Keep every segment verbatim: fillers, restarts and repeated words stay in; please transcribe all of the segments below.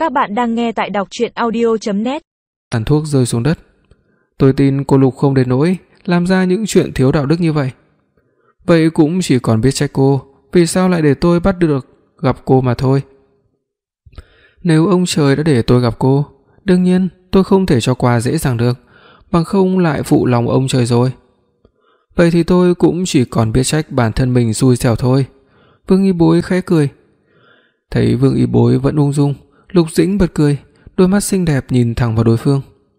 Các bạn đang nghe tại đọc truyện audio chấm net. Tàn thuốc rơi xuống đất. Tôi tin cô Lục không đến nỗi làm ra những chuyện thiếu đạo đức như vậy. Vậy cũng chỉ còn biết trách cô, vì sao lại để tôi bắt được gặp cô mà thôi. Nếu ông trời đã để tôi gặp cô, đương nhiên tôi không thể cho qua dễ dàng được, bằng không lại phụ lòng ông trời rồi. Vậy thì tôi cũng chỉ còn biết trách bản thân mình xui xẻo thôi. Vương Y Bối khẽ cười. Thấy Vương Y Bối vẫn ung dung, Lục Dĩnh bật cười, đôi mắt xinh đẹp nhìn thẳng vào đối phương.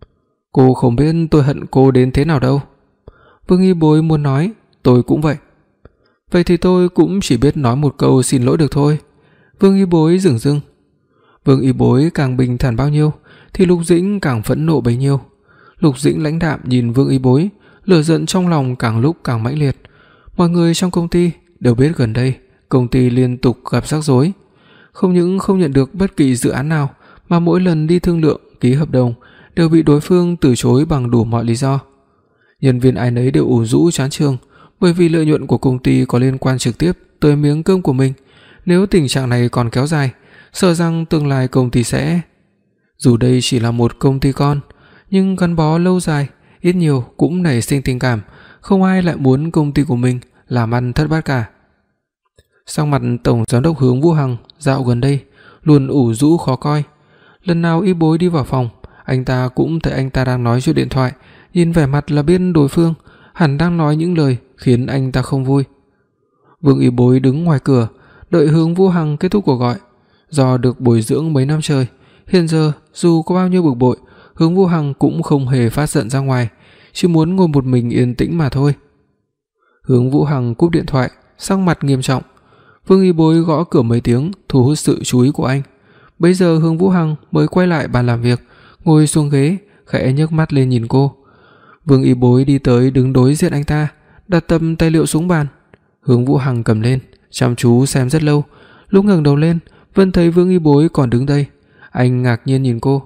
Cô không biết tôi hận cô đến thế nào đâu. Vương Y Bối muốn nói, tôi cũng vậy. Vậy thì tôi cũng chỉ biết nói một câu xin lỗi được thôi. Vương Y Bối dửng dưng. Vương Y Bối càng bình thản bao nhiêu thì Lục Dĩnh càng phẫn nộ bấy nhiêu. Lục Dĩnh lãnh đạm nhìn Vương Y Bối, lửa giận trong lòng càng lúc càng mãnh liệt. Mọi người trong công ty đều biết gần đây công ty liên tục gặp rắc rối, không những không nhận được bất kỳ dự án nào, mà mỗi lần đi thương lượng, ký hợp đồng đều bị đối phương từ chối bằng đủ mọi lý do. Nhân viên ai nấy đều ủ rũ chán chường, bởi vì lợi nhuận của công ty có liên quan trực tiếp tới miếng cơm của mình. Nếu tình trạng này còn kéo dài, sợ rằng tương lai công ty sẽ... Dù đây chỉ là một công ty con, nhưng gắn bó lâu dài, ít nhiều cũng nảy sinh tình cảm, không ai lại muốn công ty của mình làm ăn thất bát cả. Sang mặt tổng giám đốc Hướng Vũ Hằng dạo gần đây luôn ủ rũ khó coi. Lần nào Y Bối đi vào phòng, anh ta cũng thấy anh ta đang nói chuyện điện thoại, nhìn vẻ mặt là biết đối phương hẳn đang nói những lời khiến anh ta không vui. Vương Y Bối đứng ngoài cửa đợi Hướng Vũ Hằng kết thúc cuộc gọi. Do được bồi dưỡng mấy năm trời, hiện giờ dù có bao nhiêu bực bội, Hướng Vũ Hằng cũng không hề phát giận ra ngoài, chỉ muốn ngồi một mình yên tĩnh mà thôi. Hướng Vũ Hằng cúp điện thoại, sắc mặt nghiêm trọng. Vương Y Bối gõ cửa mấy tiếng thu hút sự chú ý của anh. Bấy giờ Hướng Vũ Hằng mới quay lại bàn làm việc, ngồi xuống ghế, khẽ nhấc mắt lên nhìn cô. Vương Y Bối đi tới đứng đối diện anh ta, đặt tầm tài liệu xuống bàn. Hướng Vũ Hằng cầm lên, chăm chú xem rất lâu, lúc ngẩng đầu lên vẫn thấy Vương Y Bối còn đứng đây. Anh ngạc nhiên nhìn cô.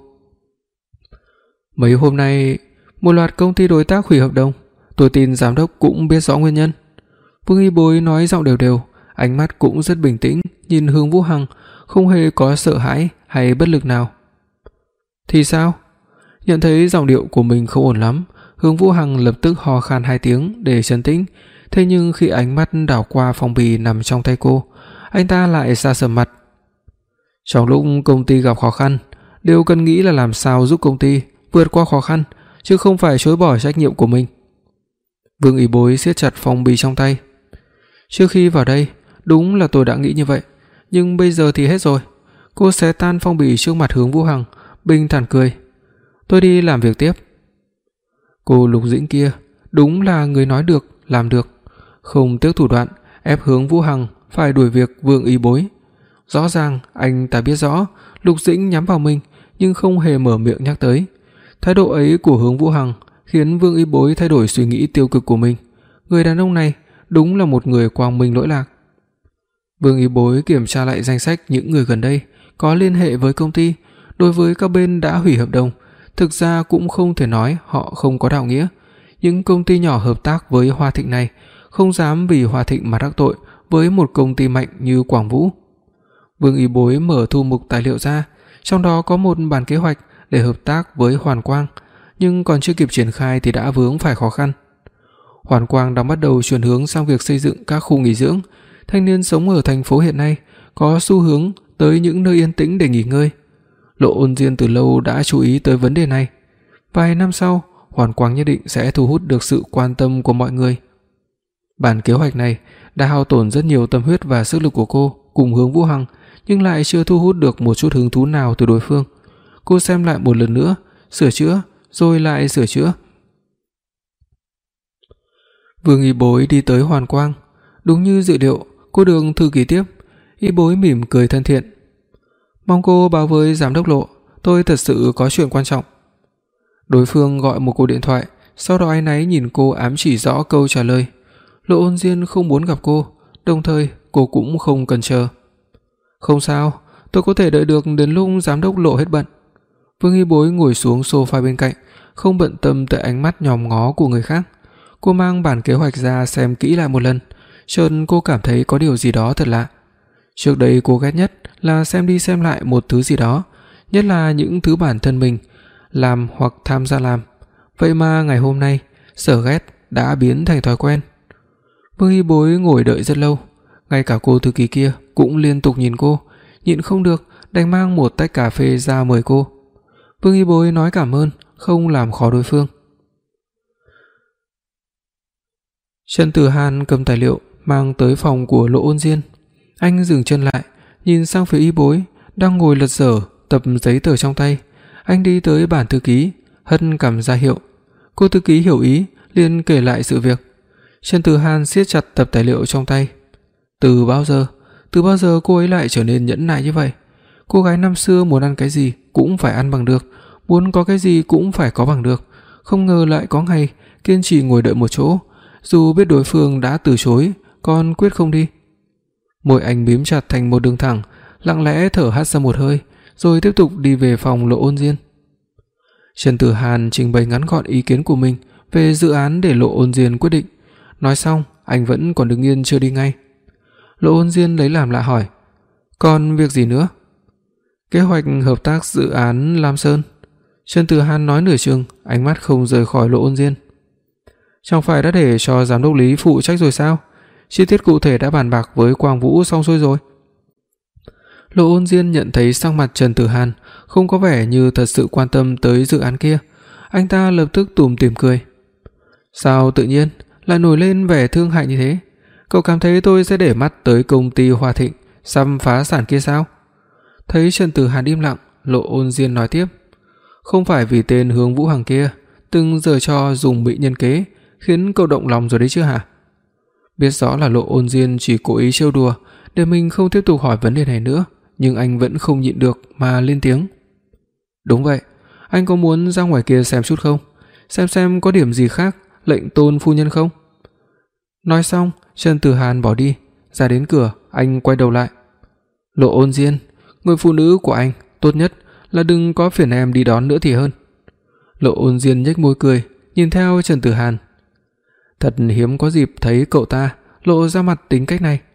Mấy hôm nay một loạt công ty đối tác hủy hợp đồng, tôi tin giám đốc cũng biết rõ nguyên nhân. Vương Y Bối nói giọng đều đều, ánh mắt cũng rất bình tĩnh nhìn Hướng Vũ Hằng, không hề có sợ hãi hay bất lực nào. Thì sao? Nhận thấy giọng điệu của mình không ổn lắm, Hướng Vũ Hằng lập tức ho khan hai tiếng để trấn tĩnh. Thế nhưng khi ánh mắt đảo qua phong bì nằm trong tay cô, anh ta lại xa sầm mặt. Trong lúc công ty gặp khó khăn, đều cần nghĩ là làm sao giúp công ty vượt qua khó khăn, chứ không phải chối bỏ trách nhiệm của mình. Vương Y Bối siết chặt phong bì trong tay. Trước khi vào đây, đúng là tôi đã nghĩ như vậy, nhưng bây giờ thì hết rồi. Cô xé tan phong bì trước mặt Hướng Vũ Hằng, bình thản cười. Tôi đi làm việc tiếp. Cô Lục Dĩnh kia đúng là người nói được làm được, không tiếc thủ đoạn ép Hướng Vũ Hằng phải đuổi việc Vương Y Bối. Rõ ràng anh ta biết rõ Lục Dĩnh nhắm vào mình, nhưng không hề mở miệng nhắc tới. Thái độ ấy của Hướng Vũ Hằng khiến Vương Y Bối thay đổi suy nghĩ tiêu cực của mình. Người đàn ông này đúng là một người quang minh lỗi lạc. Vương Y Bối kiểm tra lại danh sách những người gần đây có liên hệ với công ty. Đối với các bên đã hủy hợp đồng, thực ra cũng không thể nói họ không có đạo nghĩa. Những công ty nhỏ hợp tác với Hoa Thịnh này không dám vì Hoa Thịnh mà đắc tội với một công ty mạnh như Quảng Vũ. Vương Y Bối mở thư mục tài liệu ra, trong đó có một bản kế hoạch để hợp tác với Hoàn Quang, nhưng còn chưa kịp triển khai thì đã vướng phải khó khăn. Hoàn Quang đang bắt đầu chuyển hướng sang việc xây dựng các khu nghỉ dưỡng. Thanh niên sống ở thành phố hiện nay có xu hướng tới những nơi yên tĩnh để nghỉ ngơi. Lộ Ôn Diên từ lâu đã chú ý tới vấn đề này. Vài năm sau, Hoàn Quang nhất định sẽ thu hút được sự quan tâm của mọi người. Bản kế hoạch này đã hao tổn rất nhiều tâm huyết và sức lực của cô cùng Hướng Vũ Hằng, nhưng lại chưa thu hút được một chút hứng thú nào từ đối phương. Cô xem lại một lần nữa, sửa chữa, rồi lại sửa chữa. Vương Y Bối đi tới Hoàn Quang. Đúng như dự liệu, cô được thư ký tiếp. Y Bối mỉm cười thân thiện. Mong cô báo với giám đốc Lộ, tôi thật sự có chuyện quan trọng. Đối phương gọi một cuộc điện thoại, sau đó áy náy nhìn cô ám chỉ rõ câu trả lời. Lộ Ôn Diên không muốn gặp cô, đồng thời cô cũng không cần chờ. Không sao, tôi có thể đợi được đến lúc giám đốc Lộ hết bận. Vương Y Bối ngồi xuống sofa bên cạnh, không bận tâm tới ánh mắt nhòm ngó của người khác. Cô mang bản kế hoạch ra xem kỹ lại một lần, chợt cô cảm thấy có điều gì đó thật lạ. Trước đây cô ghét nhất là xem đi xem lại một thứ gì đó, nhất là những thứ bản thân mình làm hoặc tham gia làm. Vậy mà ngày hôm nay, sợ ghét đã biến thành thói quen. Vương Y Bối ngồi đợi rất lâu, ngay cả cô thư ký kia cũng liên tục nhìn cô, nhịn không được đành mang một tách cà phê ra mời cô. Vương Y Bối nói cảm ơn, không làm khó đối phương. Trần Tử Hàn cầm tài liệu mang tới phòng của Lộ Ôn Diên. Anh dừng chân lại, nhìn sang phía Y Bối đang ngồi lật dở tập giấy tờ trong tay. Anh đi tới bàn thư ký, hất cằm ra hiệu. Cô thư ký hiểu ý, liền kể lại sự việc. Trần Tử Hàn siết chặt tập tài liệu trong tay. Từ bao giờ, từ bao giờ cô ấy lại trở nên nhẫn nại như vậy? Cô gái năm xưa muốn ăn cái gì cũng phải ăn bằng được, muốn có cái gì cũng phải có bằng được, không ngờ lại có ngày kiên trì ngồi đợi một chỗ, dù biết đối phương đã từ chối, còn quyết không đi. Môi anh mím chặt thành một đường thẳng, lặng lẽ thở hắt ra một hơi, rồi tiếp tục đi về phòng Lộ Ôn Diên. Trần Tử Hàn trình bày ngắn gọn ý kiến của mình về dự án để Lộ Ôn Diên quyết định. Nói xong, anh vẫn còn đứng yên chưa đi ngay. Lộ Ôn Diên lấy làm lạ hỏi: "Còn việc gì nữa?" "Kế hoạch hợp tác dự án Lam Sơn." Trần Tử Hàn nói nửa chừng, ánh mắt không rời khỏi Lộ Ôn Diên. "Chẳng phải đã để cho giám đốc Lý phụ trách rồi sao? Chi tiết cụ thể đã bàn bạc với Quang Vũ xong xuôi rồi." Lộ Ôn Diên nhận thấy sắc mặt Trần Tử Hàn không có vẻ như thật sự quan tâm tới dự án kia, anh ta lập tức tủm tỉm cười. "Sao tự nhiên lại nổi lên vẻ thương hại như thế? Cậu cảm thấy tôi sẽ để mắt tới công ty Hoa Thịnh sắp phá sản kia sao?" Thấy Trần Tử Hàn im lặng, Lộ Ôn Diên nói tiếp: "Không phải vì tên Hướng Vũ Hằng kia từng giở trò dùng mỹ nhân kế khiến cậu động lòng rồi đấy chứ hả?" Biết rõ là Lộ Ôn Diên chỉ cố ý trêu đùa để mình không tiếp tục hỏi vấn đề này nữa, nhưng anh vẫn không nhịn được mà lên tiếng. "Đúng vậy, anh có muốn ra ngoài kia xem chút không? Xem xem có điểm gì khác lệnh Tôn phu nhân không?" Nói xong, Trần Tử Hàn bỏ đi. Ra đến cửa, anh quay đầu lại. "Lộ Ôn Diên, người phụ nữ của anh, tốt nhất là đừng có phiền em đi đón nữa thì hơn." Lộ Ôn Diên nhếch môi cười, nhìn theo Trần Tử Hàn. Thật hiếm có dịp thấy cậu ta lộ ra mặt tính cách này.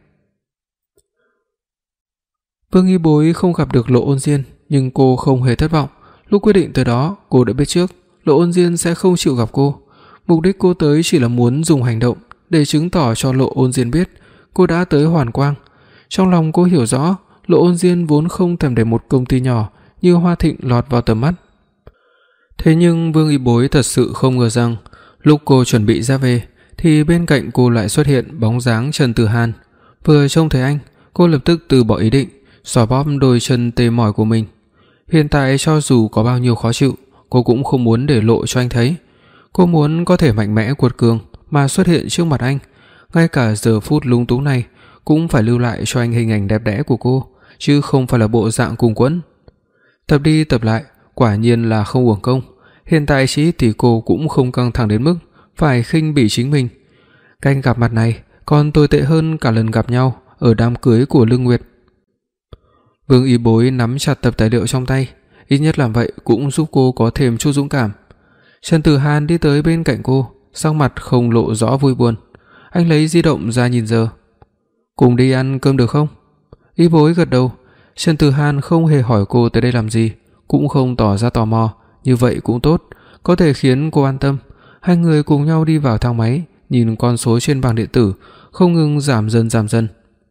Vương Y Bối không gặp được Lộ Ôn Diên, nhưng cô không hề thất vọng. Lúc quyết định tới đó, cô đã biết trước Lộ Ôn Diên sẽ không chịu gặp cô. Mục đích cô tới chỉ là muốn dùng hành động để chứng tỏ cho Lộ Ôn Diên biết cô đã tới Hoàn Quang. Trong lòng cô hiểu rõ, Lộ Ôn Diên vốn không thèm để một công ty nhỏ như Hoa Thịnh lọt vào tầm mắt. Thế nhưng Vương Y Bối thật sự không ngờ rằng, lúc cô chuẩn bị ra về thì bên cạnh cô lại xuất hiện bóng dáng Trần Tử Hàn. Vừa trông thấy anh, cô lập tức từ bỏ ý định, xoa bóp đôi chân tê mỏi của mình. Hiện tại cho dù có bao nhiêu khó chịu, cô cũng không muốn để lộ cho anh thấy. Cô muốn có thể mạnh mẽ cuột cường mà xuất hiện trước mặt anh, ngay cả giờ phút lúng túng này cũng phải lưu lại cho anh hình ảnh đẹp đẽ của cô, chứ không phải là bộ dạng cùng quẫn. Tập đi tập lại, quả nhiên là không uổng công. Hiện tại chỉ thì cô cũng không căng thẳng đến mức phải khinh bỉ chính mình. Cách gặp mặt này còn tồi tệ hơn cả lần gặp nhau ở đám cưới của Lương Nguyệt. Vương Y Bối nắm chặt tập tài liệu trong tay, ít nhất làm vậy cũng giúp cô có thêm chút dũng cảm. Trần Tử Hàn đi tới bên cạnh cô, sắc mặt không lộ rõ vui buồn. Anh lấy di động ra nhìn giờ. "Cùng đi ăn cơm được không?" Y Bối gật đầu. Trần Tử Hàn không hề hỏi cô tới đây làm gì, cũng không tỏ ra tò mò, như vậy cũng tốt, có thể khiến cô an tâm. Hai người cùng nhau đi vào thang máy, nhìn con số trên bảng điện tử không ngừng giảm dần giảm dần.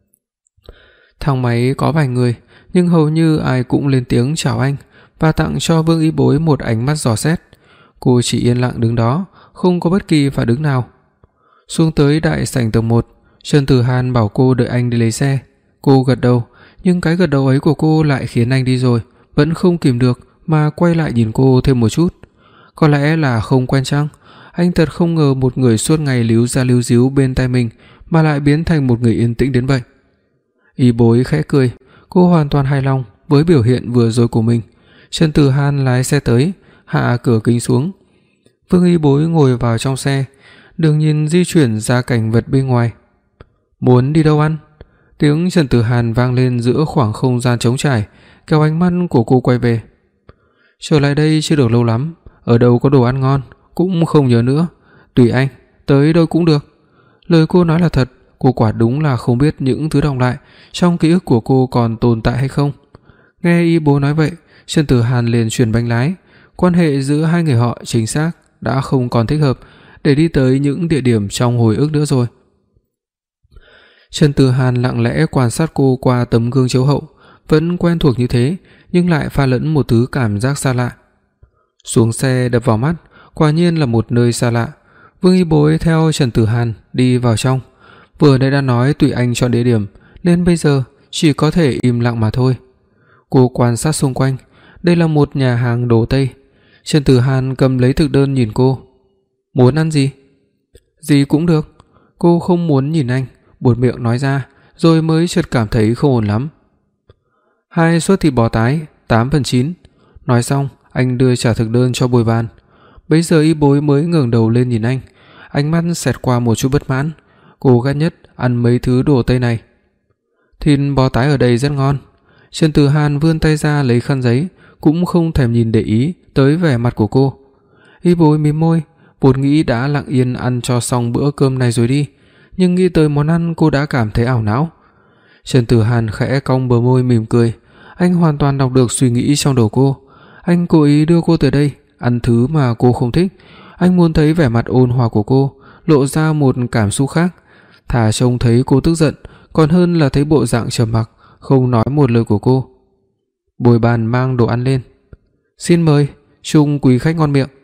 Thang máy có vài người, nhưng hầu như ai cũng lên tiếng chào anh và tặng cho Vương Y Bối một ánh mắt dò xét. Cô chỉ yên lặng đứng đó, không có bất kỳ phản ứng nào. Xuống tới đại sảnh tầng một, Trần Tử Hàn bảo cô đợi anh đi lấy xe. Cô gật đầu, nhưng cái gật đầu ấy của cô lại khiến anh đi rồi vẫn không kìm được mà quay lại nhìn cô thêm một chút. Có lẽ là không quen chăng? Anh thật không ngờ một người suốt ngày líu ra líu díu bên tai mình mà lại biến thành một người yên tĩnh đến vậy. Y Bối khẽ cười, cô hoàn toàn hài lòng với biểu hiện vừa rồi của mình. Trần Tử Hàn lái xe tới, hạ cửa kính xuống. Vương Y Bối ngồi vào trong xe, đường nhìn di chuyển ra cảnh vật bên ngoài. "Muốn đi đâu ăn?" Tiếng Trần Tử Hàn vang lên giữa khoảng không gian trống trải, kéo ánh mắt của cô quay về. "Trở lại đây chưa được lâu lắm, ở đâu có đồ ăn ngon cũng không nhớ nữa, tùy anh, tới đâu cũng được." Lời cô nói là thật, cô quả đúng là không biết những thứ đọng lại trong ký ức của cô còn tồn tại hay không. Nghe Y Bối nói vậy, Trần Tử Hàn liền chuyển bánh lái. Quan hệ giữa hai người họ chính xác đã không còn thích hợp để đi tới những địa điểm trong hồi ức nữa rồi. Trần Tử Hàn lặng lẽ quan sát cô qua tấm gương chiếu hậu, vẫn quen thuộc như thế nhưng lại pha lẫn một thứ cảm giác xa lạ. Xuống xe đập vào mắt, quả nhiên là một nơi xa lạ. Vương Y Bối theo Trần Tử Hàn đi vào trong. Vừa nãy đã nói tùy anh chọn địa điểm, nên bây giờ chỉ có thể im lặng mà thôi. Cô quan sát xung quanh, đây là một nhà hàng đồ Tây. Trần Tử Hàn cầm lấy thực đơn nhìn cô. Muốn ăn gì? Gì cũng được. Cô không muốn nhìn anh, buột miệng nói ra, rồi mới chợt cảm thấy không ổn lắm. Hai suất thịt bò tái, tám phần chín. Nói xong, anh đưa trả thực đơn cho Bồi Bàn. Bấy giờ Y Bối mới ngẩng đầu lên nhìn anh, ánh mắt xẹt qua một chút bất mãn. Cô ghét nhất ăn mấy thứ đồ Tây này. Thịt bò tái ở đây rất ngon. Trần Tử Hàn vươn tay ra lấy khăn giấy, cũng không thèm nhìn để ý tới vẻ mặt của cô. Y Bối mím môi, vốn nghĩ đã lặng yên ăn cho xong bữa cơm này rồi đi, nhưng nghĩ tới món ăn cô đã cảm thấy ảo não. Trần Tử Hàn khẽ cong bờ môi mỉm cười, anh hoàn toàn đọc được suy nghĩ trong đầu cô. Anh cố ý đưa cô tới đây ăn thứ mà cô không thích. Anh muốn thấy vẻ mặt ôn hòa của cô lộ ra một cảm xúc khác, thà trông thấy cô tức giận còn hơn là thấy bộ dạng trầm mặc không nói một lời của cô. Bồi Bàn mang đồ ăn lên. Xin mời, chúc quý khách ngon miệng.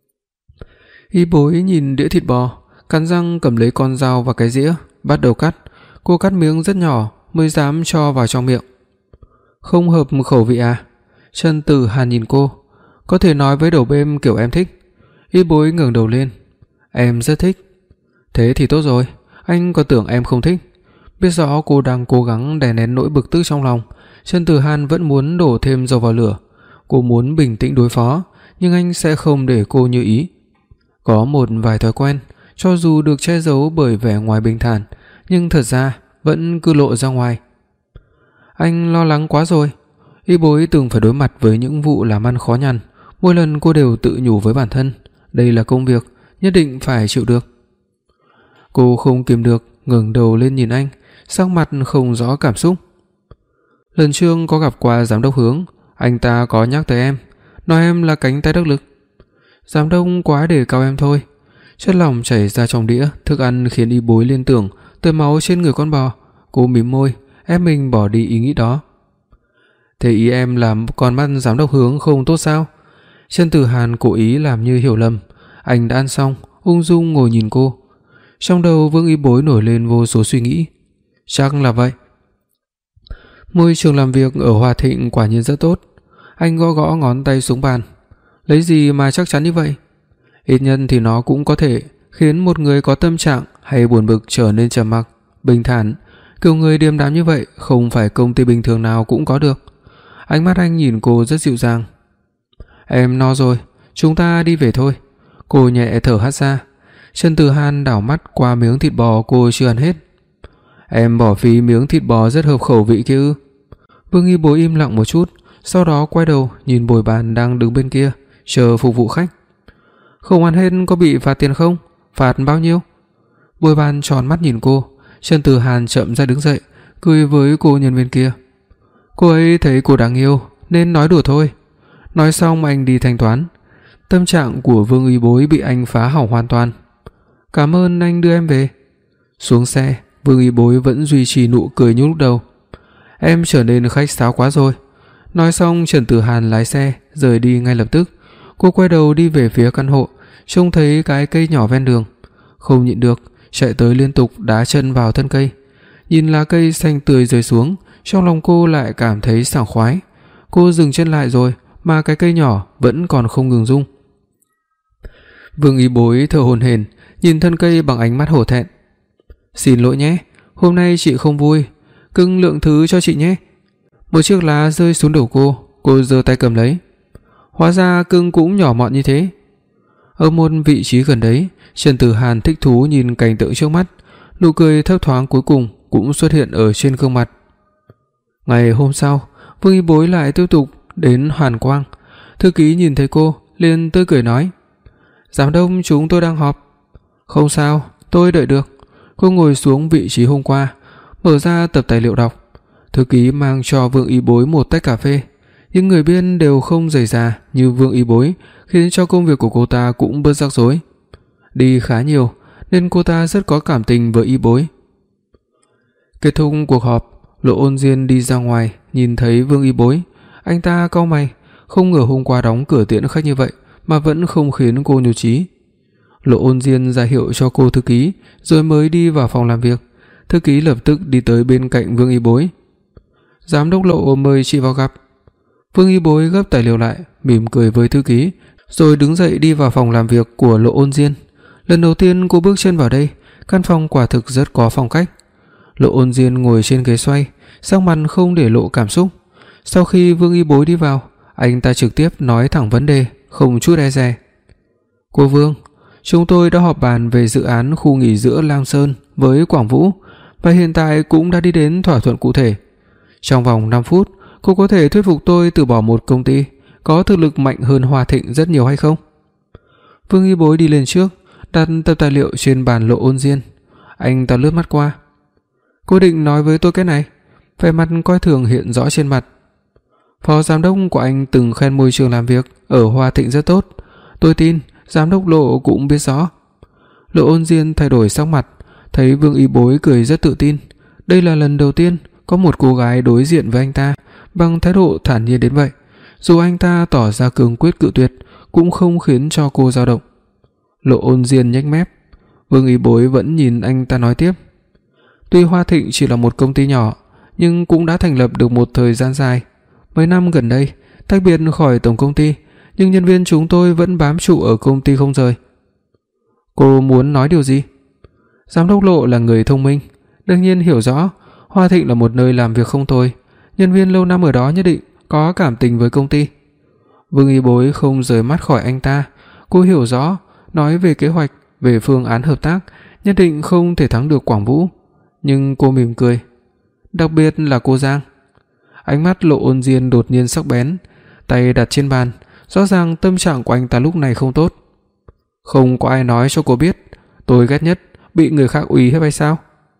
Y Bối nhìn đĩa thịt bò, cắn răng cầm lấy con dao và cái dĩa, bắt đầu cắt. Cô cắt miếng rất nhỏ mới dám cho vào trong miệng. Không hợp khẩu vị à? Trần Tử Hàn nhìn cô. Có thể nói với đầu bếp kiểu em thích. Y Bối ngẩng đầu lên. Em rất thích. Thế thì tốt rồi, anh còn tưởng em không thích. Biết rõ cô đang cố gắng đè nén nỗi bực tức trong lòng, Trần Tử Hàn vẫn muốn đổ thêm dầu vào lửa. Cô muốn bình tĩnh đối phó, nhưng anh sẽ không để cô như ý. Có một vài thói quen, cho dù được che giấu bởi vẻ ngoài bình thản, nhưng thật ra vẫn cứ lộ ra ngoài. Anh lo lắng quá rồi. Y Bối từng phải đối mặt với những vụ làm ăn khó nhằn, mỗi lần cô đều tự nhủ với bản thân, đây là công việc, nhất định phải chịu được. Cô không kìm được ngẩng đầu lên nhìn anh, sắc mặt không rõ cảm xúc. Lần trước có gặp qua giám đốc Hướng, anh ta có nhắc tới em, nói em là cánh tay đắc lực. Giám đốc quá đề cao em thôi. Chất lỏng chảy ra trong đĩa thức ăn khiến Y Bối liên tưởng tới máu trên người con bò. Cô mím môi, ép mình bỏ đi ý nghĩ đó. Thế ý em làm con mắt giám đốc Hướng không tốt sao? Trần Tử Hàn cố ý làm như hiểu lầm. Anh đã ăn xong, ung dung ngồi nhìn cô. Trong đầu Vương Y Bối nổi lên vô số suy nghĩ. Chắc là vậy. Môi trường làm việc ở Hòa Thịnh quả nhiên rất tốt. Anh gõ gõ ngón tay xuống bàn. Lấy gì mà chắc chắn như vậy? Ít nhất thì nó cũng có thể khiến một người có tâm trạng hay buồn bực trở nên trầm mặc, bình thản. Kiểu người điềm đạm như vậy không phải công ty bình thường nào cũng có được. Ánh mắt anh nhìn cô rất dịu dàng. Em no rồi, chúng ta đi về thôi. Cô nhẹ thở hắt ra. Trần Tử Hàn đảo mắt qua miếng thịt bò cô chưa ăn hết. Em bỏ phí miếng thịt bò rất hợp khẩu vị kia ư? Vương Y Bối im lặng một chút, sau đó quay đầu nhìn Bồi Bàn đang đứng bên kia chờ phục vụ khách. Không ăn hết có bị phạt tiền không? Phạt bao nhiêu? Bồi Bàn tròn mắt nhìn cô. Trần Tử Hàn chậm rãi đứng dậy, cười với cô nhân viên kia. Cô ấy thấy cô đáng yêu nên nói đùa thôi. Nói xong anh đi thanh toán. Tâm trạng của Vương Y Bối bị anh phá hỏng hoàn toàn. Cảm ơn anh đưa em về. Xuống xe, Vương Y Bối vẫn duy trì nụ cười như lúc đầu. Em trở nên khách sáo quá rồi. Nói xong Trần Tử Hàn lái xe rời đi ngay lập tức. Cô quay đầu đi về phía căn hộ, trông thấy cái cây nhỏ ven đường, không nhịn được chạy tới liên tục đá chân vào thân cây. Nhìn lá cây xanh tươi rơi xuống, trong lòng cô lại cảm thấy sảng khoái. Cô dừng chân lại rồi mà cái cây nhỏ vẫn còn không ngừng rung. Vương Y Bối thở hổn hển nhìn thân cây bằng ánh mắt hổ thẹn. Xin lỗi nhé, hôm nay chị không vui, cưng lượng thứ cho chị nhé. Một chiếc lá rơi xuống đầu cô, cô giơ tay cầm lấy. Hóa ra cưng cũng nhỏ mọn như thế. Ở một vị trí gần đấy, Trần Tử Hàn thích thú nhìn cảnh tượng trước mắt, nụ cười thấp thoáng cuối cùng cũng xuất hiện ở trên gương mặt. Ngày hôm sau, Vương Y Bối lại tiếp tục đến Hoàn Quang. Thư ký nhìn thấy cô liền tươi cười nói: Giám đốc chúng tôi đang họp. Không sao, tôi đợi được. Cô ngồi xuống vị trí hôm qua, mở ra tập tài liệu đọc. Thư ký mang cho Vương Y Bối một tách cà phê. những người biên đều không dày dà như Vương Y Bối, khiến cho công việc của cô ta cũng bớt rắc rối. Đi khá nhiều nên cô ta rất có cảm tình với Y Bối. Kết thúc cuộc họp, Lộ Ôn Diên đi ra ngoài, nhìn thấy Vương Y Bối, anh ta cau mày, không ngờ hôm qua đóng cửa tiễn khách như vậy mà vẫn không khiến cô nhụt chí. Lộ Ôn Diên ra hiệu cho cô thư ký, rồi mới đi vào phòng làm việc. Thư ký lập tức đi tới bên cạnh Vương Y Bối. "Giám đốc Lộ mời chị vào gặp." Vương Y Bối gấp tài liệu lại, mỉm cười với thư ký, rồi đứng dậy đi vào phòng làm việc của Lộ Ôn Diên. Lần đầu tiên cô bước chân vào đây, căn phòng quả thực rất có phong cách. Lộ Ôn Diên ngồi trên ghế xoay, sắc mặt không để lộ cảm xúc. Sau khi Vương Y Bối đi vào, anh ta trực tiếp nói thẳng vấn đề, không chút e dè. "Cô Vương, chúng tôi đã họp bàn về dự án khu nghỉ dưỡng Lam Sơn với Quảng Vũ và hiện tại cũng đã đi đến thỏa thuận cụ thể. Trong vòng năm phút, cô có thể thuyết phục tôi từ bỏ một công ty có thực lực mạnh hơn Hoa Thịnh rất nhiều hay không?" Vương Y Bối đi lên trước, đặt tập tài liệu trên bàn Lộ Ôn Diên. Anh ta lướt mắt qua. "Cô định nói với tôi cái này?" Vẻ mặt coi thường hiện rõ trên mặt. "Phó giám đốc của anh từng khen môi trường làm việc ở Hoa Thịnh rất tốt, tôi tin giám đốc Lộ cũng biết rõ." Lộ Ôn Diên thay đổi sắc mặt, thấy Vương Y Bối cười rất tự tin. Đây là lần đầu tiên có một cô gái đối diện với anh ta bằng thái độ thản nhiên đến vậy. Dù anh ta tỏ ra cương quyết cự tuyệt cũng không khiến cho cô dao động. Lộ Ôn Diên nhếch mép. Vương Y Bối vẫn nhìn anh ta nói tiếp. "Tuy Hoa Thịnh chỉ là một công ty nhỏ, nhưng cũng đã thành lập được một thời gian dài. Mấy năm gần đây, tách biệt khỏi tổng công ty, nhưng nhân viên chúng tôi vẫn bám trụ ở công ty không rời." "Cô muốn nói điều gì?" Giám đốc Lộ là người thông minh, đương nhiên hiểu rõ Hoa Thịnh là một nơi làm việc không tồi, nhân viên lâu năm ở đó nhất định có cảm tình với công ty. Vương Y Bối không rời mắt khỏi anh ta, cô hiểu rõ, nói về kế hoạch, về phương án hợp tác, nhất định không thể thắng được Quảng Vũ, nhưng cô mỉm cười. Đặc biệt là cô Giang. Ánh mắt Lộ Ôn Diên đột nhiên sắc bén, tay đặt trên bàn, rõ ràng tâm trạng của anh ta lúc này không tốt. "Không có ai nói cho cô biết, tôi ghét nhất bị người khác uy hiếp hay sao?"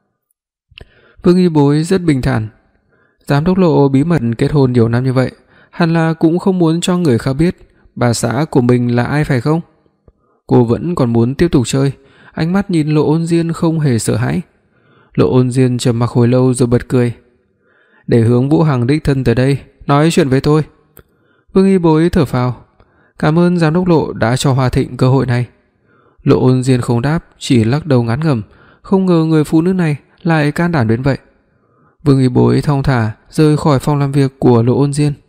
Vương Y Bối rất bình thản. Giám đốc Lộ bí mật kết hôn nhiều năm như vậy, hẳn là cũng không muốn cho người khác biết bà xã của mình là ai phải không? Cô vẫn còn muốn tiếp tục chơi, ánh mắt nhìn Lộ Ôn Diên không hề sợ hãi. Lộ Ôn Diên trầm mặc hồi lâu rồi bật cười. "Để Hướng Vũ Hằng đích thân tới đây nói chuyện với tôi." Vương Y Bối thở phào. "Cảm ơn giám đốc Lộ đã cho Hoa Thịnh cơ hội này." Lộ Ôn Diên không đáp, chỉ lắc đầu ngán ngẩm, không ngờ người phụ nữ này lại can đảm đến vậy. Vương Y Bối thong thả rời khỏi phòng làm việc của Lộ Ôn Diên.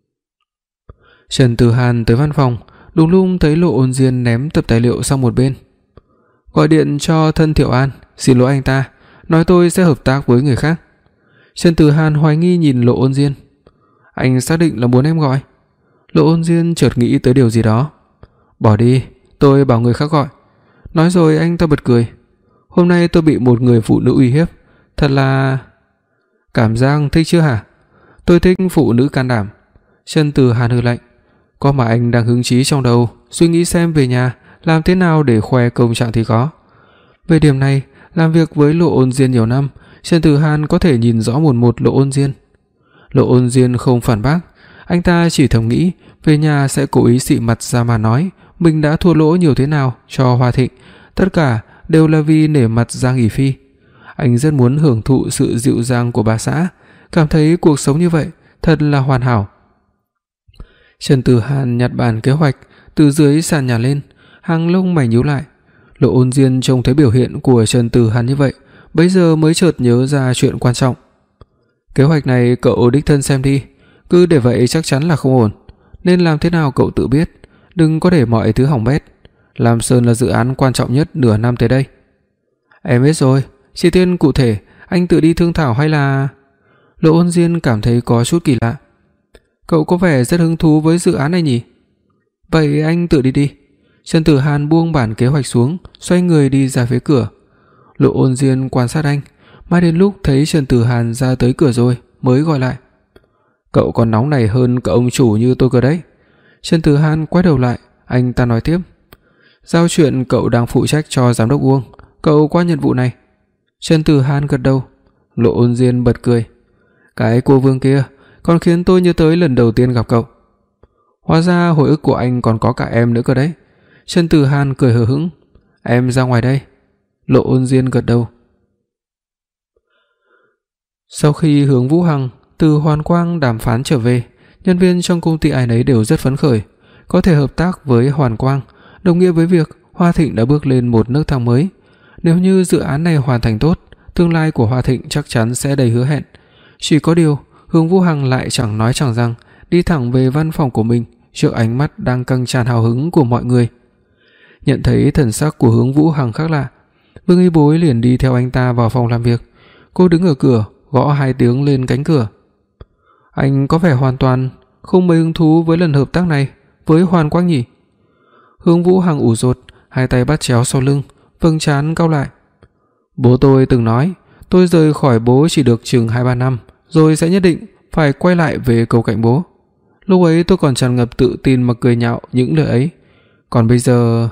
Trần Tử Hàn tới văn phòng, đúng lúc thấy Lộ Ôn Diên ném tập tài liệu sang một bên. "Gọi điện cho thân Thiệu An, xin lỗi anh ta, nói tôi sẽ hợp tác với người khác." Trần Tử Hàn hoài nghi nhìn Lộ Ôn Diên. "Anh xác định là muốn em gọi?" Lộ Ôn Diên chợt nghĩ tới điều gì đó. "Bỏ đi, tôi bảo người khác gọi." Nói rồi anh ta bật cười. "Hôm nay tôi bị một người phụ nữ uy hiếp, thật là... cảm giác thích chưa hả?" "Tôi thích phụ nữ can đảm." Trần Tử Hàn hừ lạnh. "Có mà anh đang hứng chí trong đầu, suy nghĩ xem về nhà làm thế nào để khoe công trạng thì có." Về điểm này, làm việc với Lộ Ôn Diên nhiều năm, Trần Tử Hàn có thể nhìn rõ một một Lộ Ôn Diên. Lộ Ôn Diên không phản bác, anh ta chỉ thầm nghĩ về nhà sẽ cố ý xị mặt ra mà nói mình đã thua lỗ nhiều thế nào cho Hoa Thịnh, tất cả đều là vì nể mặt Giang ỷ Phi. Anh rất muốn hưởng thụ sự dịu dàng của bà xã, cảm thấy cuộc sống như vậy thật là hoàn hảo. Trần Tử Hàn nhặt bản kế hoạch từ dưới sàn nhà lên, hàng lông mày nhíu lại. Lộ Ôn Diên trông thấy biểu hiện của Trần Tử Hàn như vậy, bấy giờ mới chợt nhớ ra chuyện quan trọng. "Kế hoạch này cậu đích thân xem đi, cứ để vậy chắc chắn là không ổn, nên làm thế nào cậu tự biết, đừng có để mọi thứ hỏng bét. Lam Sơn là dự án quan trọng nhất nửa năm tới đây." "Em biết rồi, chi tiết cụ thể anh tự đi thương thảo hay là..." Lộ Ôn Diên cảm thấy có chút kỳ lạ. "Cậu có vẻ rất hứng thú với dự án này nhỉ?" "Vậy anh tự đi đi." Trần Tử Hàn buông bản kế hoạch xuống, xoay người đi ra phía cửa. Lộ Ôn Diên quan sát anh, mãi đến lúc thấy Trần Tử Hàn ra tới cửa rồi mới gọi lại. "Cậu còn nóng này hơn cả ông chủ như tôi cơ đấy." Trần Tử Hàn quay đầu lại, anh ta nói tiếp. "Giao chuyện cậu đang phụ trách cho giám đốc Uông, cậu qua nhận vụ này." Trần Tử Hàn gật đầu. Lộ Ôn Diên bật cười. "Cái cô Vương kia, còn khiến tôi nhớ tới lần đầu tiên gặp cậu. Hóa ra hồi ức của anh còn có cả em nữa cơ đấy. Trần Tử Hàn cười hờ hững. Em ra ngoài đây. Lộ Ôn Diên gật đầu. Sau khi Hướng Vũ Hằng từ Hoàn Quang đàm phán trở về, nhân viên trong công ty ai nấy đều rất phấn khởi. Có thể hợp tác với Hoàn Quang đồng nghĩa với việc Hoa Thịnh đã bước lên một nấc thang mới. Nếu như dự án này hoàn thành tốt, tương lai của Hoa Thịnh chắc chắn sẽ đầy hứa hẹn. Chỉ có điều, Hướng Vũ Hằng lại chẳng nói chẳng rằng, đi thẳng về văn phòng của mình trước ánh mắt đang căng tràn hào hứng của mọi người. Nhận thấy thần sắc của Hướng Vũ Hằng khác lạ, Vương Y Bối liền đi theo anh ta vào phòng làm việc. Cô đứng ở cửa, gõ hai tiếng lên cánh cửa. Anh có vẻ hoàn toàn không mấy hứng thú với lần hợp tác này với Hoàn Quang nhỉ? Hướng Vũ Hằng ủ rột, hai tay bắt chéo sau lưng, vầng trán cau lại. Bố tôi từng nói, tôi rời khỏi bố chỉ được chừng hai ba năm, rồi sẽ nhất định phải quay lại về cầu cạnh bố. Lúc ấy tôi còn tràn ngập tự tin mà cười nhạo những lời ấy. Còn bây giờ...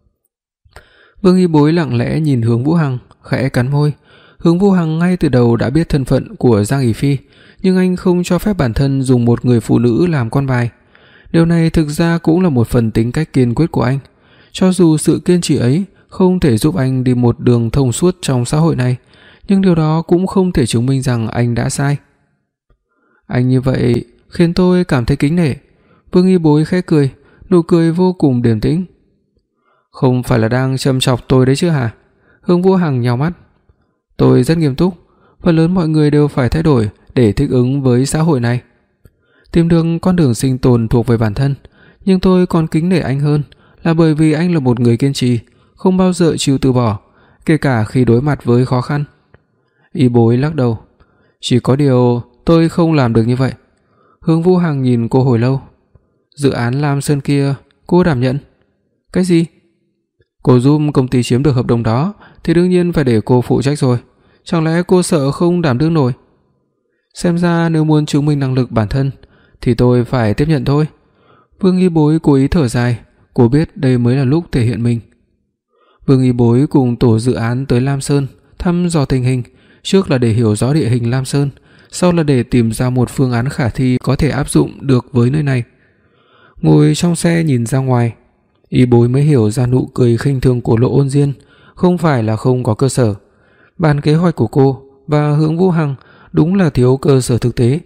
Vương Y Bối lặng lẽ nhìn Hướng Vũ Hằng, khẽ cắn môi. Hướng Vũ Hằng ngay từ đầu đã biết thân phận của Giang Ỷ Phi, nhưng anh không cho phép bản thân dùng một người phụ nữ làm con bài. Điều này thực ra cũng là một phần tính cách kiên quyết của anh. Cho dù sự kiên trì ấy không thể giúp anh đi một đường thông suốt trong xã hội này, nhưng điều đó cũng không thể chứng minh rằng anh đã sai. Anh như vậy khiến tôi cảm thấy kính nể. Vương Y Bối khẽ cười, nụ cười vô cùng điềm tĩnh. Không phải là đang châm chọc tôi đấy chứ hả? Hướng Vũ Hằng nhíu mắt. Tôi rất nghiêm túc, phần lớn mọi người đều phải thay đổi để thích ứng với xã hội này. Tìm được con đường sinh tồn thuộc về bản thân, nhưng tôi còn kính nể anh hơn là bởi vì anh là một người kiên trì, không bao giờ chịu từ bỏ, kể cả khi đối mặt với khó khăn. Y Bối lắc đầu. Chỉ có điều tôi không làm được như vậy. Hướng Vũ Hằng nhìn cô hồi lâu. Dự án Lam Sơn kia cô đảm nhận. Cái gì? Cô giúp công ty chiếm được hợp đồng đó thì đương nhiên phải để cô phụ trách rồi. Chẳng lẽ cô sợ không đảm đương nổi? Xem ra nếu muốn chứng minh năng lực bản thân thì tôi phải tiếp nhận thôi. Vương Y Bối cố ý thở dài, cô biết đây mới là lúc thể hiện mình. Vương Y Bối cùng tổ dự án tới Lam Sơn thăm dò tình hình, trước là để hiểu rõ địa hình Lam Sơn, sau là để tìm ra một phương án khả thi có thể áp dụng được với nơi này. Ngồi trong xe nhìn ra ngoài, Y Bối mới hiểu ra nụ cười khinh thường của Lộ Ôn Diên không phải là không có cơ sở. Bản kế hoạch của cô và Hướng Vũ Hằng đúng là thiếu cơ sở thực tế.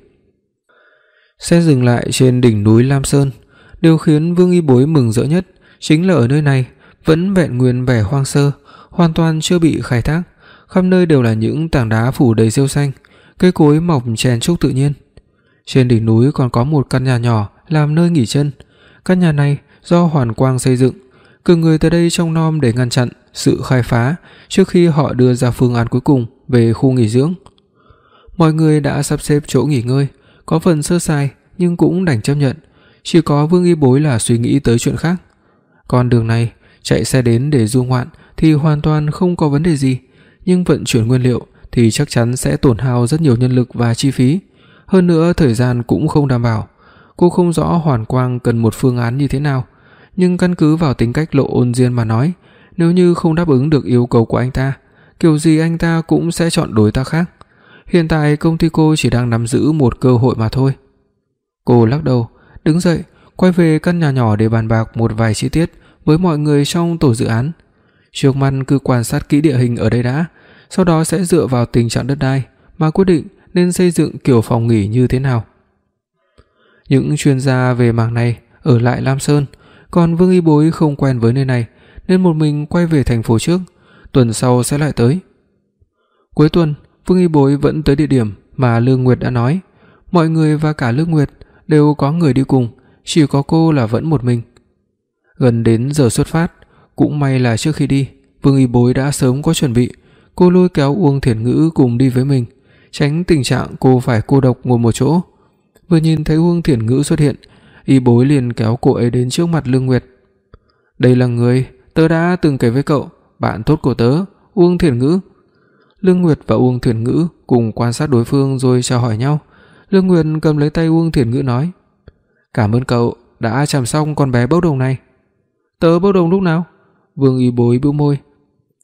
Xe dừng lại trên đỉnh núi Lam Sơn. Điều khiến Vương Y Bối mừng rỡ nhất chính là ở nơi này vẫn vẹn nguyên vẻ hoang sơ, hoàn toàn chưa bị khai thác. Khắp nơi đều là những tảng đá phủ đầy rêu xanh, cây cối mọc chen chúc tự nhiên. Trên đỉnh núi còn có một căn nhà nhỏ làm nơi nghỉ chân. Căn nhà này do Hoàn Quang xây dựng, cử người tới đây trông nom để ngăn chặn sự khai phá trước khi họ đưa ra phương án cuối cùng về khu nghỉ dưỡng. Mọi người đã sắp xếp chỗ nghỉ ngơi, có phần sơ sài nhưng cũng đành chấp nhận. Chỉ có Vương Y Bối là suy nghĩ tới chuyện khác. Con đường này chạy xe đến để du ngoạn thì hoàn toàn không có vấn đề gì, nhưng vận chuyển nguyên liệu thì chắc chắn sẽ tổn hao rất nhiều nhân lực và chi phí. Hơn nữa thời gian cũng không đảm bảo. Cô không rõ Hoàn Quang cần một phương án như thế nào, nhưng căn cứ vào tính cách Lộ Ôn Diên mà nói, nếu như không đáp ứng được yêu cầu của anh ta, kiểu gì anh ta cũng sẽ chọn đối tác khác. Hiện tại công ty cô chỉ đang nắm giữ một cơ hội mà thôi. Cô lắc đầu, đứng dậy, quay về căn nhà nhỏ để bàn bạc một vài chi tiết với mọi người trong tổ dự án. Trước mắt cứ quan sát kỹ địa hình ở đây đã, sau đó sẽ dựa vào tình trạng đất đai mà quyết định nên xây dựng kiểu phòng nghỉ như thế nào. Những chuyên gia về mảng này ở lại Lam Sơn, còn Vương Y Bối không quen với nơi này nên một mình quay về thành phố trước, tuần sau sẽ lại tới. Cuối tuần, Vương Y Bối vẫn tới địa điểm mà Lương Nguyệt đã nói. Mọi người và cả Lương Nguyệt đều có người đi cùng, chỉ có cô là vẫn một mình. Gần đến giờ xuất phát, cũng may là trước khi đi, Vương Y Bối đã sớm có chuẩn bị. Cô lôi kéo Uông Thiển Ngữ cùng đi với mình, tránh tình trạng cô phải cô độc ngồi một chỗ. Vừa nhìn thấy Uông Thiển Ngữ xuất hiện, Y Bối liền kéo cô ấy đến trước mặt Lương Nguyệt. Đây là người tớ đã từng kể với cậu, bạn tốt của tớ, Uông Thiển Ngữ. Lương Nguyệt và Uông Thiển Ngữ cùng quan sát đối phương rồi chào hỏi nhau. Lương Nguyệt cầm lấy tay Uông Thiển Ngữ nói: Cảm ơn cậu đã chăm sóc con bé bốc đồng này. Tớ bốc đồng lúc nào? Vương Y Bối bĩu môi.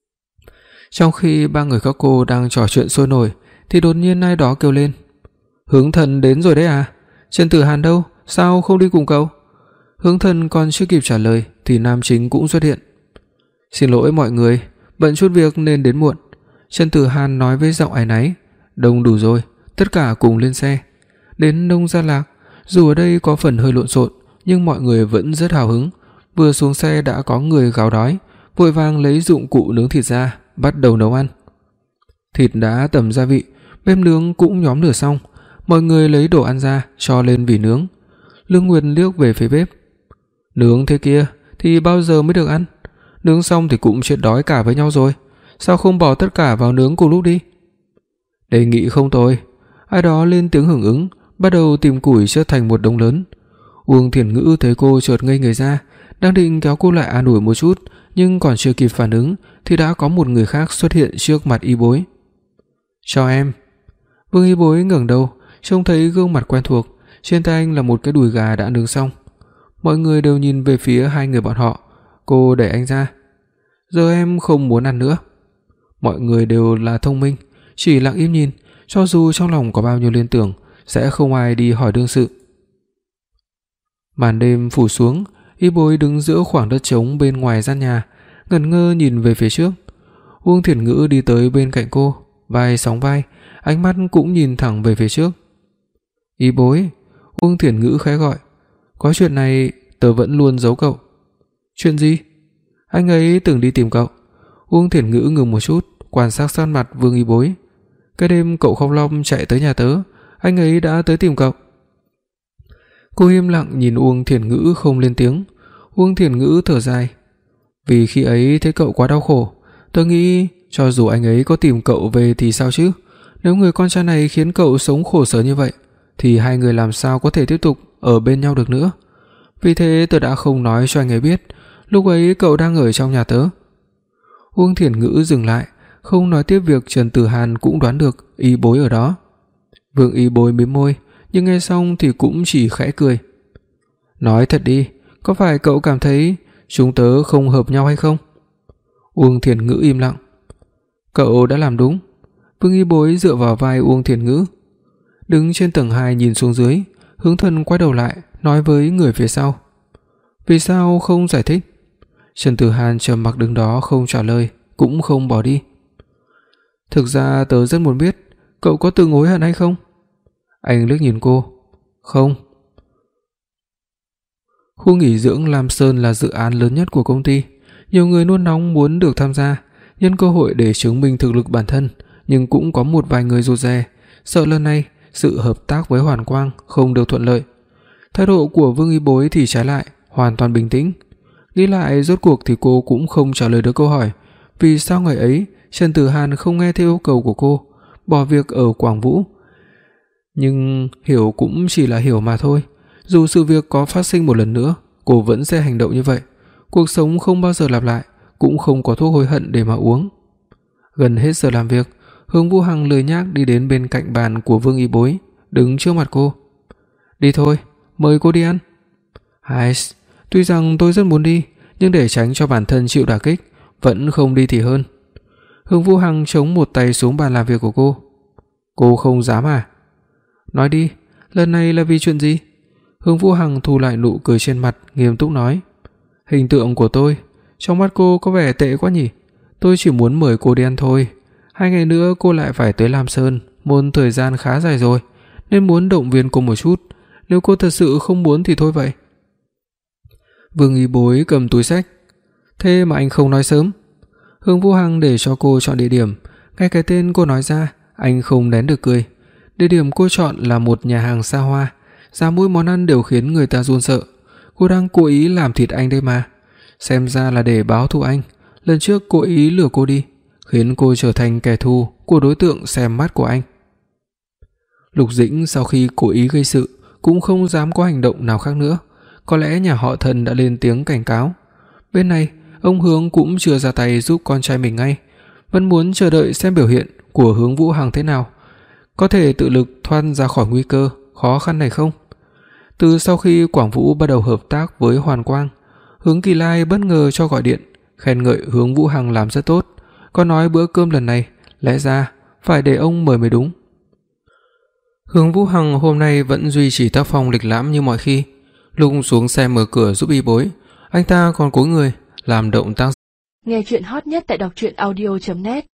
Trong khi ba người các cô đang trò chuyện sôi nổi thì đột nhiên ai đó kêu lên: Hướng Thần đến rồi đấy à? Trần Tử Hàn đâu, sao không đi cùng cậu? Hướng Thần còn chưa kịp trả lời thì nam chính cũng xuất hiện. Xin lỗi mọi người, bận chút việc nên đến muộn. Trần Tử Hàn nói với giọng áy náy. Đông đủ rồi, tất cả cùng lên xe. Đến Đông Gia Lạc, dù ở đây có phần hơi lộn xộn nhưng mọi người vẫn rất hào hứng. Vừa xuống xe đã có người gào đói, vội vàng lấy dụng cụ nướng thịt ra, bắt đầu nấu ăn. Thịt đã tẩm gia vị, bếp nướng cũng nhóm lửa xong, mọi người lấy đồ ăn ra cho lên vỉ nướng. Lương Nguyệt liếc về phía bếp. Nướng thế kia thì bao giờ mới được ăn? Nướng xong thì cũng chết đói cả với nhau rồi, sao không bỏ tất cả vào nướng cùng lúc đi? Đề nghị không tồi. Ai đó lên tiếng hưởng ứng, bắt đầu tìm củi chất thành một đống lớn. Uông Thiển Ngữ thấy cô chợt ngây người ra, đang định kéo cô lại an ủi một chút, nhưng còn chưa kịp phản ứng thì đã có một người khác xuất hiện trước mặt Y Bối. "Chào em." Vương Y Bối ngẩng đầu, trông thấy gương mặt quen thuộc, trên tay anh là một cái đùi gà đã nướng xong. Mọi người đều nhìn về phía hai người bọn họ. Cô đẩy anh ra. "Giờ em không muốn ăn nữa." Mọi người đều là thông minh, chỉ lặng im nhìn, cho dù trong lòng có bao nhiêu liên tưởng, sẽ không ai đi hỏi đương sự. Màn đêm phủ xuống, Y Bối đứng giữa khoảng đất trống bên ngoài gian nhà, ngẩn ngơ nhìn về phía trước. Uông Thiển Ngữ đi tới bên cạnh cô, vai sóng vai, ánh mắt cũng nhìn thẳng về phía trước. "Y Bối." Uông Thiển Ngữ khẽ gọi. "Có chuyện này tớ vẫn luôn giấu cậu." "Chuyện gì?" "Anh ấy từng đi tìm cậu." Uông Thiển Ngữ ngừng một chút, quan sát sát mặt Vương Y Bối. "Cái đêm cậu không long chạy tới nhà tớ, anh ấy đã tới tìm cậu." Cô im lặng nhìn Uông Thiển Ngữ không lên tiếng. Uông Thiển Ngữ thở dài. "Vì khi ấy thấy cậu quá đau khổ, tớ nghĩ cho dù anh ấy có tìm cậu về thì sao chứ? Nếu người con trai này khiến cậu sống khổ sở như vậy thì hai người làm sao có thể tiếp tục ở bên nhau được nữa. Vì thế tớ đã không nói cho anh ấy biết lúc ấy cậu đang ở trong nhà tớ." Uông Thiển Ngữ dừng lại, không nói tiếp việc Trần Tử Hàn cũng đoán được Y Bối ở đó. Vương Y Bối mím môi, nhưng nghe xong thì cũng chỉ khẽ cười. "Nói thật đi, có phải cậu cảm thấy chúng tớ không hợp nhau hay không?" Uông Thiển Ngữ im lặng. "Cậu đã làm đúng." Vương Y Bối dựa vào vai Uông Thiển Ngữ. Đứng trên tầng hai nhìn xuống dưới, Hướng Thần quay đầu lại nói với người phía sau. "Vì sao không giải thích?" Trần Tử Hàn trầm mặc đứng đó không trả lời, cũng không bỏ đi. "Thực ra tớ rất muốn biết cậu có từng hối hận hay không?" Anh liếc nhìn cô. "Không." Khu nghỉ dưỡng Lam Sơn là dự án lớn nhất của công ty, nhiều người nôn nóng muốn được tham gia, nhân cơ hội để chứng minh thực lực bản thân, nhưng cũng có một vài người rụt rè, sợ lần này sự hợp tác với Hoàn Quang không được thuận lợi. Thái độ của Vương Y Bối thì trái lại, hoàn toàn bình tĩnh. Nghĩ lại rốt cuộc thì cô cũng không trả lời được câu hỏi, vì sao ngày ấy Trần Tử Hàn không nghe theo yêu cầu của cô, bỏ việc ở Quảng Vũ. Nhưng hiểu cũng chỉ là hiểu mà thôi, dù sự việc có phát sinh một lần nữa, cô vẫn sẽ hành động như vậy. Cuộc sống không bao giờ lặp lại, cũng không có thuốc hối hận để mà uống. Gần hết giờ làm việc, Hướng Vũ Hằng lười nhác đi đến bên cạnh bàn của Vương Y Bối, đứng trước mặt cô. "Đi thôi, mời cô đi ăn." "Hai, tuy rằng tôi rất muốn đi, nhưng để tránh cho bản thân chịu đả kích, vẫn không đi thì hơn." Hướng Vũ Hằng chống một tay xuống bàn làm việc của cô. "Cô không dám à?" "Nói đi, lần này là vì chuyện gì?" Hướng Vũ Hằng thu lại nụ cười trên mặt, nghiêm túc nói. "Hình tượng của tôi trong mắt cô có vẻ tệ quá nhỉ? Tôi chỉ muốn mời cô đi ăn thôi. Hai ngày nữa cô lại phải tới Lam Sơn, một thời gian khá dài rồi, nên muốn động viên cô một chút. Nếu cô thật sự không muốn thì thôi vậy." Vương Y Bối cầm túi xách. "Thế mà anh không nói sớm." Hướng Vũ Hằng để cho cô chọn địa điểm, ngay cái tên cô nói ra, anh không nén được cười. Địa điểm cô chọn là một nhà hàng xa hoa, giá mỗi món ăn đều khiến người ta run sợ. Cô đang cố ý làm thịt anh đây mà. Xem ra là để báo thù anh, lần trước cố ý lừa cô đi, khiến cô trở thành kẻ thù của đối tượng xem mắt của anh. Lục Dĩnh sau khi cố ý gây sự cũng không dám có hành động nào khác nữa, có lẽ nhà họ Thần đã lên tiếng cảnh cáo. Bên này, ông Hướng cũng chưa ra tay giúp con trai mình ngay, vẫn muốn chờ đợi xem biểu hiện của Hướng Vũ Hằng thế nào, có thể tự lực thoát ra khỏi nguy cơ khó khăn này không. Từ sau khi Quảng Vũ bắt đầu hợp tác với Hoàn Quang, Hướng Kỳ Lai bất ngờ cho gọi điện, khen ngợi Hướng Vũ Hằng làm rất tốt, có nói bữa cơm lần này lẽ ra phải để ông mời mới đúng. Hướng Vũ Hằng hôm nay vẫn duy trì tác phong lịch lãm như mọi khi. Lúc xuống xe mở cửa giúp y bối, anh ta còn cúi người làm động tác. Nghe truyện hot nhất tại đọc truyện audio chấm net.